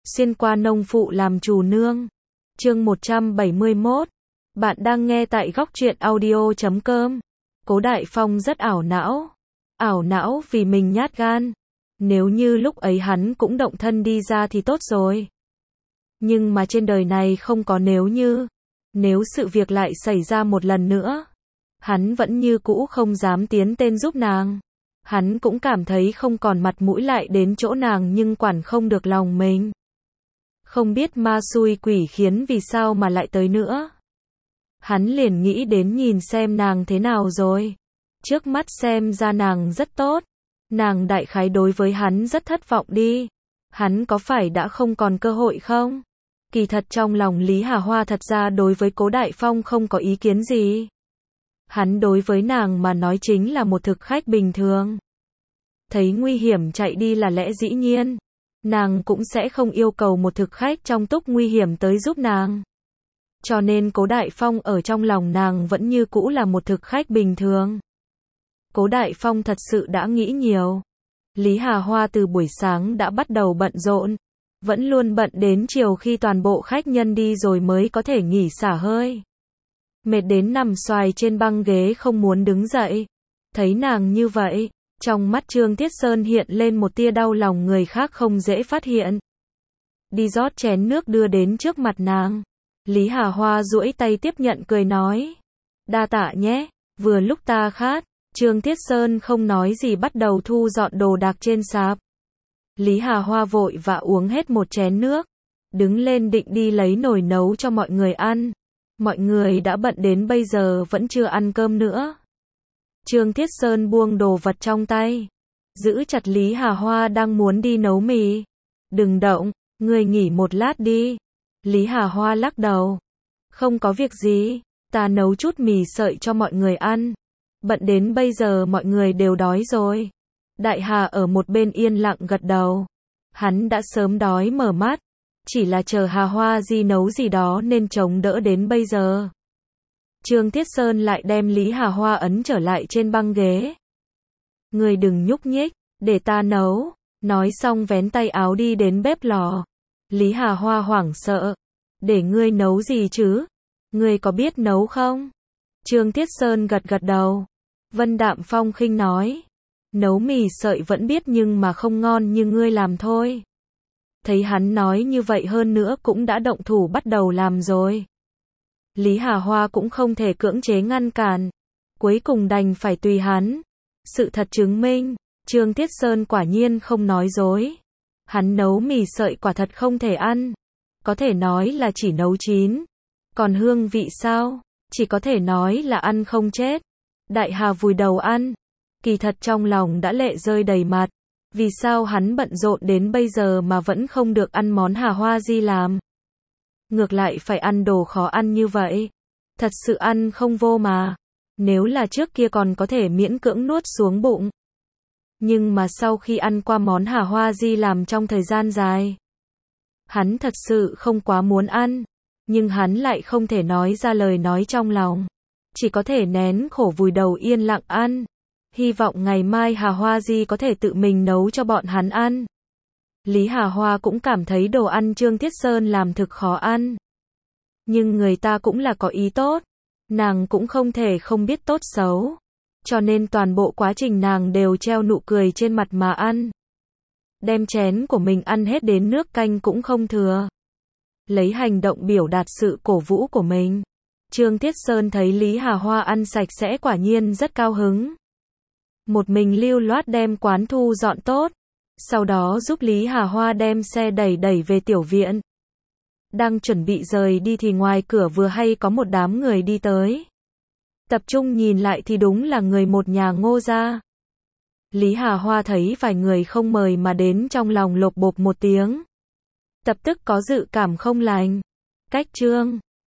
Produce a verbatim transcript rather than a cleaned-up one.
Xuyên qua nông phụ làm chủ nương. Chương một trăm bảy mươi mốt. Bạn đang nghe tại góc truyện audio chấm com. Cố Đại Phong rất ảo não. Ảo não vì mình nhát gan. Nếu như lúc ấy hắn cũng động thân đi ra thì tốt rồi. Nhưng mà trên đời này không có nếu như. Nếu sự việc lại xảy ra một lần nữa, hắn vẫn như cũ không dám tiến tên giúp nàng. Hắn cũng cảm thấy không còn mặt mũi lại đến chỗ nàng nhưng quản không được lòng mình. Không biết ma xui quỷ khiến vì sao mà lại tới nữa. Hắn liền nghĩ đến nhìn xem nàng thế nào rồi. Trước mắt xem ra nàng rất tốt. Nàng đại khái đối với hắn rất thất vọng đi. Hắn có phải đã không còn cơ hội không? Kỳ thật trong lòng Lý Hà Hoa thật ra đối với Cố Đại Phong không có ý kiến gì. Hắn đối với nàng mà nói chính là một thực khách bình thường. Thấy nguy hiểm chạy đi là lẽ dĩ nhiên. Nàng cũng sẽ không yêu cầu một thực khách trong túc nguy hiểm tới giúp nàng. Cho nên Cố Đại Phong ở trong lòng nàng vẫn như cũ là một thực khách bình thường. Cố Đại Phong thật sự đã nghĩ nhiều. Lý Hà Hoa từ buổi sáng đã bắt đầu bận rộn. Vẫn luôn bận đến chiều khi toàn bộ khách nhân đi rồi mới có thể nghỉ xả hơi. Mệt đến nằm xoài trên băng ghế không muốn đứng dậy. Thấy nàng như vậy, trong mắt Trương Tiết Sơn hiện lên một tia đau lòng người khác không dễ phát hiện. Đi rót chén nước đưa đến trước mặt nàng. Lý Hà Hoa duỗi tay tiếp nhận cười nói. Đa tạ nhé, vừa lúc ta khát. Trương Tiết Sơn không nói gì bắt đầu thu dọn đồ đạc trên sạp. Lý Hà Hoa vội và uống hết một chén nước. Đứng lên định đi lấy nồi nấu cho mọi người ăn. Mọi người đã bận đến bây giờ vẫn chưa ăn cơm nữa. Trương Tiết Sơn buông đồ vật trong tay. Giữ chặt Lý Hà Hoa đang muốn đi nấu mì. Đừng động, ngươi nghỉ một lát đi. Lý Hà Hoa lắc đầu. Không có việc gì, ta nấu chút mì sợi cho mọi người ăn. Bận đến bây giờ mọi người đều đói rồi. Đại Hà ở một bên yên lặng gật đầu. Hắn đã sớm đói mở mắt. Chỉ là chờ Hà Hoa Di nấu gì đó nên chống đỡ đến bây giờ. Trương Tiết Sơn lại đem Lý Hà Hoa ấn trở lại trên băng ghế. Ngươi đừng nhúc nhích, để ta nấu. Nói xong vén tay áo đi đến bếp lò. Lý Hà Hoa hoảng sợ. Để ngươi nấu gì chứ? Ngươi có biết nấu không? Trương Tiết Sơn gật gật đầu. Vân Đạm Phong khinh nói. Nấu mì sợi vẫn biết nhưng mà không ngon như ngươi làm thôi. Thấy hắn nói như vậy hơn nữa cũng đã động thủ bắt đầu làm rồi. Lý Hà Hoa cũng không thể cưỡng chế ngăn cản. Cuối cùng đành phải tùy hắn. Sự thật chứng minh, Trương Tiết Sơn quả nhiên không nói dối. Hắn nấu mì sợi quả thật không thể ăn. Có thể nói là chỉ nấu chín. Còn hương vị sao? Chỉ có thể nói là ăn không chết. Đại Hà vùi đầu ăn. Kỳ thật trong lòng đã lệ rơi đầy mặt. Vì sao hắn bận rộn đến bây giờ mà vẫn không được ăn món Hà Hoa Di làm? Ngược lại phải ăn đồ khó ăn như vậy. Thật sự ăn không vô mà. Nếu là trước kia còn có thể miễn cưỡng nuốt xuống bụng. Nhưng mà sau khi ăn qua món Hà Hoa Di làm trong thời gian dài, hắn thật sự không quá muốn ăn. Nhưng hắn lại không thể nói ra lời nói trong lòng. Chỉ có thể nén khổ vùi đầu yên lặng ăn. Hy vọng ngày mai Hà Hoa Di có thể tự mình nấu cho bọn hắn ăn. Lý Hà Hoa cũng cảm thấy đồ ăn Trương Tiết Sơn làm thực khó ăn. Nhưng người ta cũng là có ý tốt. Nàng cũng không thể không biết tốt xấu. Cho nên toàn bộ quá trình nàng đều treo nụ cười trên mặt mà ăn. Đem chén của mình ăn hết đến nước canh cũng không thừa. Lấy hành động biểu đạt sự cổ vũ của mình. Trương Tiết Sơn thấy Lý Hà Hoa ăn sạch sẽ quả nhiên rất cao hứng. Một mình lưu loát đem quán thu dọn tốt. Sau đó giúp Lý Hà Hoa đem xe đẩy đẩy về tiểu viện. Đang chuẩn bị rời đi thì ngoài cửa vừa hay có một đám người đi tới. Tập trung nhìn lại thì đúng là người một nhà Ngô gia. Lý Hà Hoa thấy vài người không mời mà đến trong lòng lộp bộp một tiếng. Tập tức có dự cảm không lành. Cách Trương